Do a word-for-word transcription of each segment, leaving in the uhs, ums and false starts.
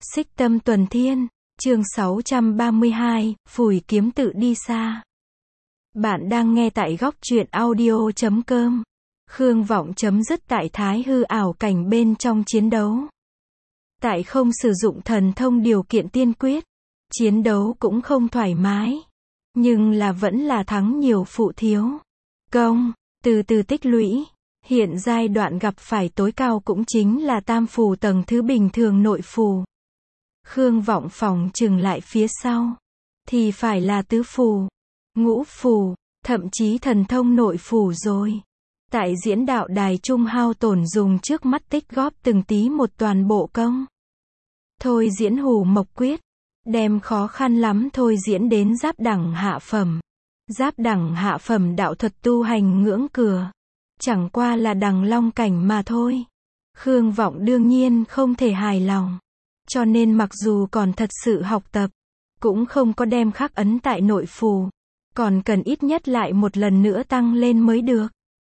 Xích Tâm Tuần Thiên, chương sáu trăm ba mươi hai, Phủi kiếm tự đi xa. Bạn đang nghe tại góc truyện audio chấm com. Khương Vọng chấm dứt tại thái hư ảo cảnh bên trong chiến đấu. Tại không sử dụng thần thông điều kiện tiên quyết, chiến đấu cũng không thoải mái. Nhưng là vẫn là thắng nhiều phụ thiếu. Công, từ từ tích lũy. Hiện giai đoạn gặp phải tối cao cũng chính là tam phù tầng thứ bình thường nội phù. Khương Vọng phòng trừng lại phía sau, thì phải là tứ phù, ngũ phù, thậm chí thần thông nội phù rồi. Tại diễn đạo đài trung hao tổn dùng trước mắt tích góp từng tí một toàn bộ công. Thôi diễn hù mộc quyết, đem khó khăn lắm thôi diễn đến giáp đẳng hạ phẩm. Giáp đẳng hạ phẩm đạo thuật tu hành ngưỡng cửa. Chẳng qua là đằng long cảnh mà thôi. Khương Vọng đương nhiên không thể hài lòng. Cho nên mặc dù còn thật sự học tập, cũng không có đem khắc ấn tại nội phù. Còn cần ít nhất lại một lần nữa tăng lên mới được.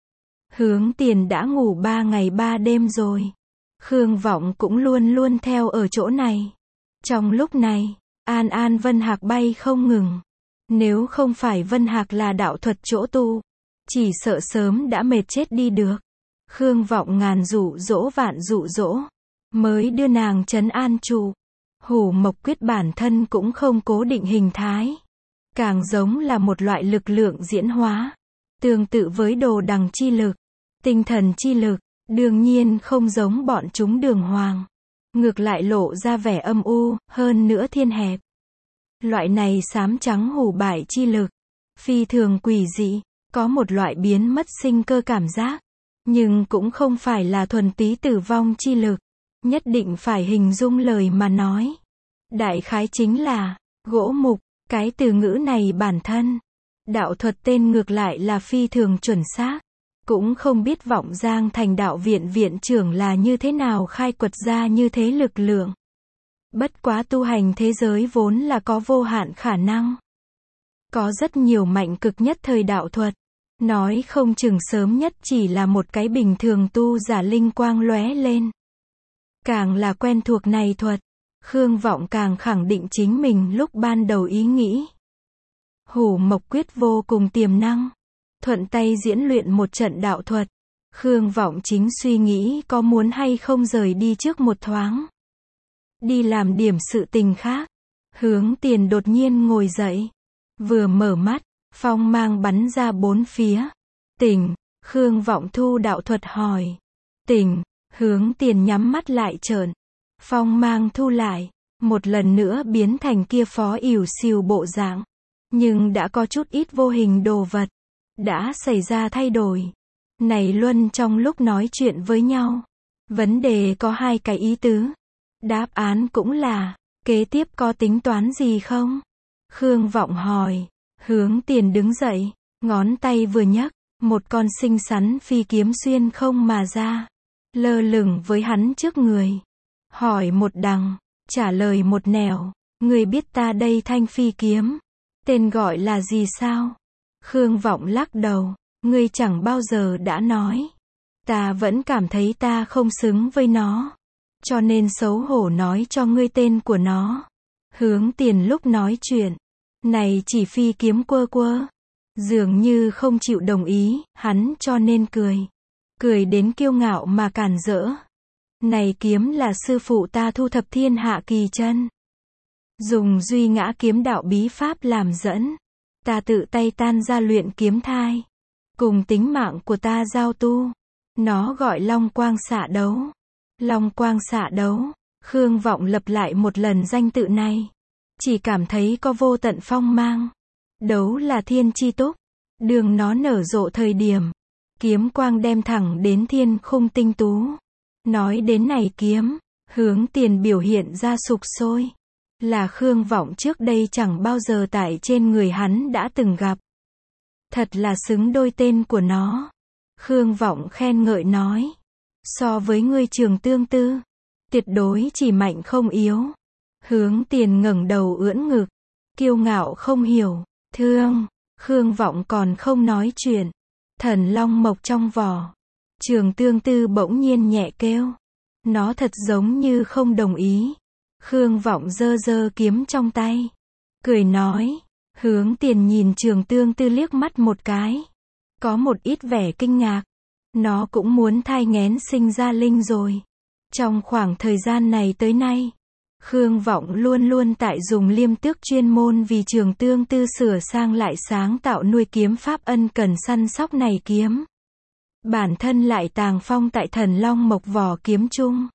Hướng Tiền đã ngủ ba ngày ba đêm rồi. Khương Vọng cũng luôn luôn theo ở chỗ này. Trong lúc này, An An Vân Hạc bay không ngừng. Nếu không phải Vân Hạc là đạo thuật chỗ tu, chỉ sợ sớm đã mệt chết đi được. Khương Vọng ngàn dụ dỗ vạn dụ dỗ, mới đưa nàng trấn an trụ. Hủ mộc quyết bản thân cũng không cố định hình thái. Càng giống là một loại lực lượng diễn hóa. Tương tự với đồ đằng chi lực, tinh thần chi lực, đương nhiên không giống bọn chúng đường hoàng. Ngược lại lộ ra vẻ âm u, hơn nữa thiên hẹp. Loại này xám trắng hủ bại chi lực, phi thường quỷ dị, có một loại biến mất sinh cơ cảm giác. Nhưng cũng không phải là thuần túy tử vong chi lực. Nhất định phải hình dung lời mà nói. Đại khái chính là, gỗ mục, cái từ ngữ này bản thân. Đạo thuật tên ngược lại là phi thường chuẩn xác. Cũng không biết Vọng Giang thành đạo viện viện trưởng là như thế nào khai quật ra như thế lực lượng. Bất quá tu hành thế giới vốn là có vô hạn khả năng. Có rất nhiều mạnh cực nhất thời đạo thuật. Nói không chừng sớm nhất chỉ là một cái bình thường tu giả linh quang lóe lên. Càng là quen thuộc này thuật, Khương Vọng càng khẳng định chính mình lúc ban đầu ý nghĩ. Hủ mộc quyết vô cùng tiềm năng. Thuận tay diễn luyện một trận đạo thuật. Khương Vọng chính suy nghĩ có muốn hay không rời đi trước một thoáng. Đi làm điểm sự tình khác. Hướng Tiền đột nhiên ngồi dậy. Vừa mở mắt, phong mang bắn ra bốn phía. Tỉnh, Khương Vọng thu đạo thuật hỏi. Tỉnh, Hướng Tiền nhắm mắt lại trợn. Phong mang thu lại, một lần nữa biến thành kia phó ỉu xìu bộ dạng. Nhưng đã có chút ít vô hình đồ vật. Đã xảy ra thay đổi. Này luân trong lúc nói chuyện với nhau. Vấn đề có hai cái ý tứ. Đáp án cũng là, kế tiếp có tính toán gì không? Khương Vọng hỏi. Hướng Tiền đứng dậy, ngón tay vừa nhấc, một con xinh xắn phi kiếm xuyên không mà ra. Lơ lửng với hắn trước người. Hỏi một đằng, trả lời một nẻo. Người biết ta đây thanh phi kiếm, tên gọi là gì sao? Khương Vọng lắc đầu. Ngươi chẳng bao giờ đã nói. Ta vẫn cảm thấy ta không xứng với nó. Cho nên xấu hổ nói cho ngươi tên của nó. Hướng Tiền lúc nói chuyện này chỉ phi kiếm quơ quơ. Dường như không chịu đồng ý, hắn cho nên cười. Cười đến kiêu ngạo mà càn rỡ. Này kiếm là sư phụ ta thu thập thiên hạ kỳ chân. Dùng duy ngã kiếm đạo bí pháp làm dẫn. Ta tự tay tan ra luyện kiếm thai. Cùng tính mạng của ta giao tu. Nó gọi Long Quang Xạ Đấu. Long Quang Xạ Đấu. Khương Vọng lập lại một lần danh tự này. Chỉ cảm thấy có vô tận phong mang. Đấu là thiên chi túc. Đường nó nở rộ thời điểm. Kiếm quang đem thẳng đến thiên khung tinh tú. Nói đến này kiếm, Hướng Tiền biểu hiện ra sục sôi. Là Khương Vọng trước đây chẳng bao giờ tại trên người hắn đã từng gặp. Thật là xứng đôi tên của nó. Khương Vọng khen ngợi nói. So với ngươi Trường Tương Tư, tuyệt đối chỉ mạnh không yếu. Hướng Tiền ngẩng đầu ưỡn ngực, kiêu ngạo không hiểu. Thương, Khương Vọng còn không nói chuyện. Thần long mộc trong vỏ. Trường Tương Tư bỗng nhiên nhẹ kêu. Nó thật giống như không đồng ý. Khương Vọng giơ giơ kiếm trong tay, cười nói. Hướng Tiền nhìn Trường Tương Tư liếc mắt một cái, có một ít vẻ kinh ngạc. Nó cũng muốn thai nghén sinh ra linh rồi. Trong khoảng thời gian này tới nay, Khương Vọng luôn luôn tại dùng Liêm Tước chuyên môn vì Trường Tương Tư sửa sang lại sáng tạo nuôi kiếm pháp ân cần săn sóc này kiếm. Bản thân lại tàng phong tại Thần Long Mộc vỏ kiếm chung.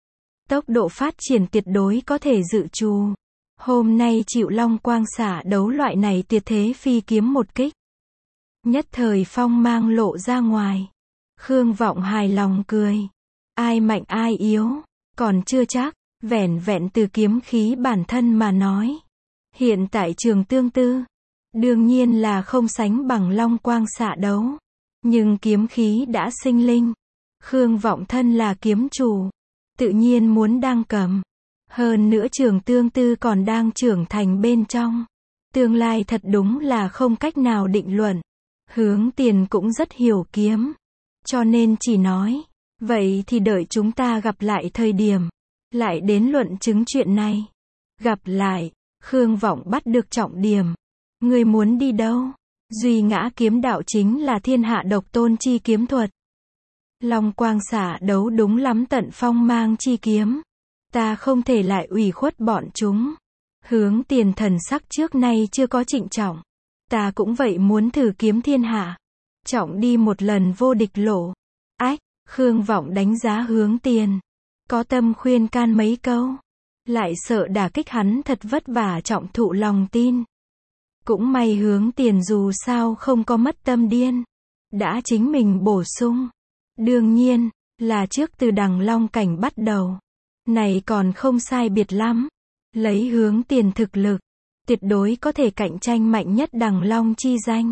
Tốc độ phát triển tuyệt đối có thể dự trù. Hôm nay chịu Long Quang xả đấu loại này tuyệt thế phi kiếm một kích. Nhất thời phong mang lộ ra ngoài. Khương Vọng hài lòng cười. Ai mạnh ai yếu, còn chưa chắc, vẻn vẹn từ kiếm khí bản thân mà nói. Hiện tại Trường Tương Tư, đương nhiên là không sánh bằng Long Quang xạ đấu. Nhưng kiếm khí đã sinh linh. Khương Vọng thân là kiếm chủ, tự nhiên muốn đang cầm. Hơn nữa Trường Tương Tư còn đang trưởng thành bên trong. Tương lai thật đúng là không cách nào định luận. Hướng Tiền cũng rất hiểu kiếm. Cho nên chỉ nói, vậy thì đợi chúng ta gặp lại thời điểm, lại đến luận chứng chuyện này. Gặp lại, Khương Vọng bắt được trọng điểm. Ngươi muốn đi đâu? Duy ngã kiếm đạo chính là thiên hạ độc tôn chi kiếm thuật. Long Quang xả đấu đúng lắm tận phong mang chi kiếm. Ta không thể lại ủy khuất bọn chúng. Hướng Tiền thần sắc trước nay chưa có trịnh trọng. Ta cũng vậy muốn thử kiếm thiên hạ. Trọng đi một lần vô địch lộ. Ách, Khương Vọng đánh giá Hướng Tiền. Có tâm khuyên can mấy câu. Lại sợ đả kích hắn thật vất vả trọng thụ lòng tin. Cũng may Hướng Tiền dù sao không có mất tâm điên. Đã chính mình bổ sung. Đương nhiên, là trước từ Đằng Long cảnh bắt đầu. Này còn không sai biệt lắm. Lấy Hướng Tiền thực lực, tuyệt đối có thể cạnh tranh mạnh nhất Đằng Long chi danh.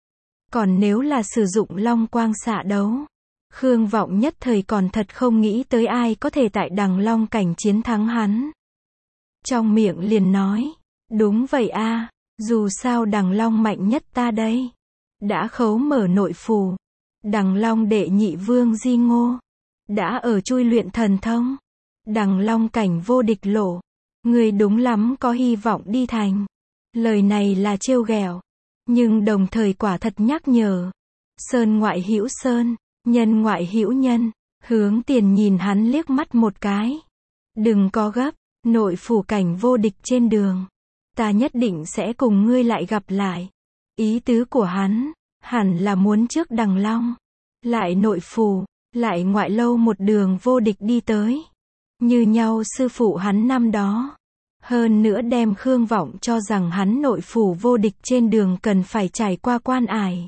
Còn nếu là sử dụng Long Quang xạ đấu, Khương Vọng nhất thời còn thật không nghĩ tới ai có thể tại Đằng Long cảnh chiến thắng hắn. Trong miệng liền nói, đúng vậy a, dù sao Đằng Long mạnh nhất ta đây. Đã khấu mở nội phù. Đằng Long đệ nhị vương Di Ngô. Đã ở chui luyện thần thông. Đằng Long cảnh vô địch lộ. Người đúng lắm có hy vọng đi thành. Lời này là trêu ghẹo, nhưng đồng thời quả thật nhắc nhở. Sơn ngoại hữu sơn, nhân ngoại hữu nhân. Hướng Tiền nhìn hắn liếc mắt một cái. Đừng có gấp, nội phủ cảnh vô địch trên đường. Ta nhất định sẽ cùng ngươi lại gặp lại. Ý tứ của hắn, hẳn là muốn trước Đằng Long, lại nội phủ, lại ngoại lâu một đường vô địch đi tới. Như nhau sư phụ hắn năm đó. Hơn nữa đem Khương Vọng cho rằng hắn nội phủ vô địch trên đường cần phải trải qua quan ải.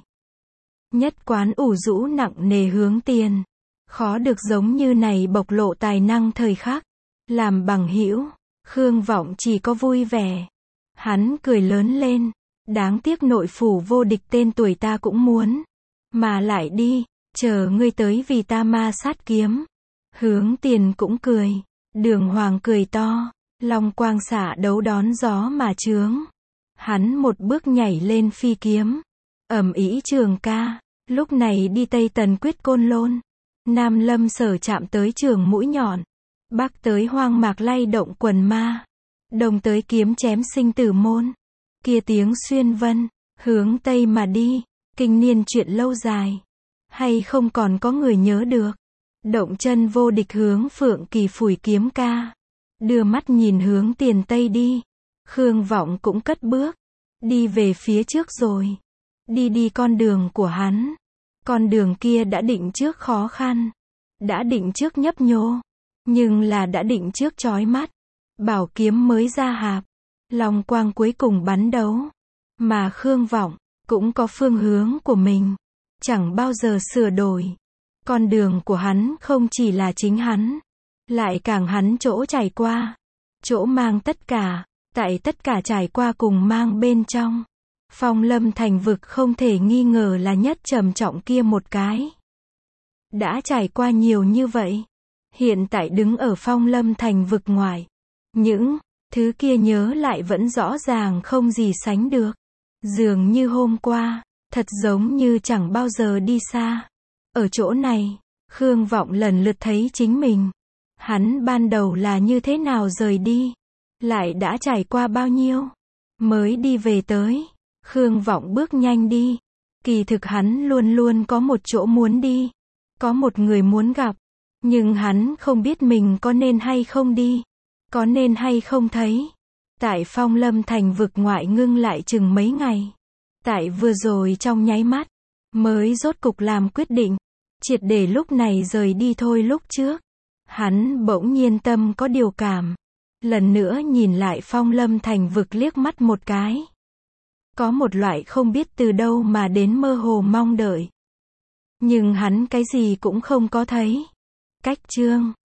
Nhất quán ủ rũ nặng nề Hướng Tiền. Khó được giống như này bộc lộ tài năng thời khắc. Làm bằng hữu, Khương Vọng chỉ có vui vẻ. Hắn cười lớn lên. Đáng tiếc nội phủ vô địch tên tuổi ta cũng muốn. Mà lại đi, chờ ngươi tới vì ta ma sát kiếm. Hướng Tiền cũng cười. Đường Hoàng cười to. Long Quang xả đấu đón gió mà chướng. Hắn một bước nhảy lên phi kiếm. Ầm ĩ trường ca. Lúc này đi Tây Tần quyết Côn Lôn. Nam Lâm Sở chạm tới trường mũi nhọn. Bắc tới hoang mạc lay động quần ma. Đông tới kiếm chém sinh tử môn. Kia tiếng xuyên vân. Hướng Tây mà đi. Kinh niên chuyện lâu dài. Hay không còn có người nhớ được. Động chân vô địch hướng Phượng Kỳ phủi kiếm ca. Đưa mắt nhìn Hướng Tiền Tây đi. Khương Vọng cũng cất bước. Đi về phía trước rồi. Đi đi con đường của hắn. Con đường kia đã định trước khó khăn. Đã định trước nhấp nhô. Nhưng là đã định trước chói mắt. Bảo kiếm mới ra hạp. Long quang cuối cùng bắn đấu. Mà Khương Vọng cũng có phương hướng của mình. Chẳng bao giờ sửa đổi. Con đường của hắn không chỉ là chính hắn. Lại càng hắn chỗ trải qua. Chỗ mang tất cả. Tại tất cả trải qua cùng mang bên trong. Phong Lâm thành vực không thể nghi ngờ là nhất trầm trọng kia một cái. Đã trải qua nhiều như vậy. Hiện tại đứng ở Phong Lâm thành vực ngoài. Những thứ kia nhớ lại vẫn rõ ràng không gì sánh được. Dường như hôm qua. Thật giống như chẳng bao giờ đi xa. Ở chỗ này, Khương Vọng lần lượt thấy chính mình. Hắn ban đầu là như thế nào rời đi. Lại đã trải qua bao nhiêu, mới đi về tới. Khương Vọng bước nhanh đi. Kỳ thực hắn luôn luôn có một chỗ muốn đi. Có một người muốn gặp. Nhưng hắn không biết mình có nên hay không đi. Có nên hay không thấy. Tại Phong Lâm Thành vực ngoại ngưng lại chừng mấy ngày. Tại vừa rồi trong nháy mắt, mới rốt cục làm quyết định. Triệt để lúc này rời đi thôi. Lúc trước, hắn bỗng nhiên tâm có điều cảm. Lần nữa nhìn lại Phong Lâm Thành vực liếc mắt một cái. Có một loại không biết từ đâu mà đến mơ hồ mong đợi. Nhưng hắn cái gì cũng không có thấy. Cách chương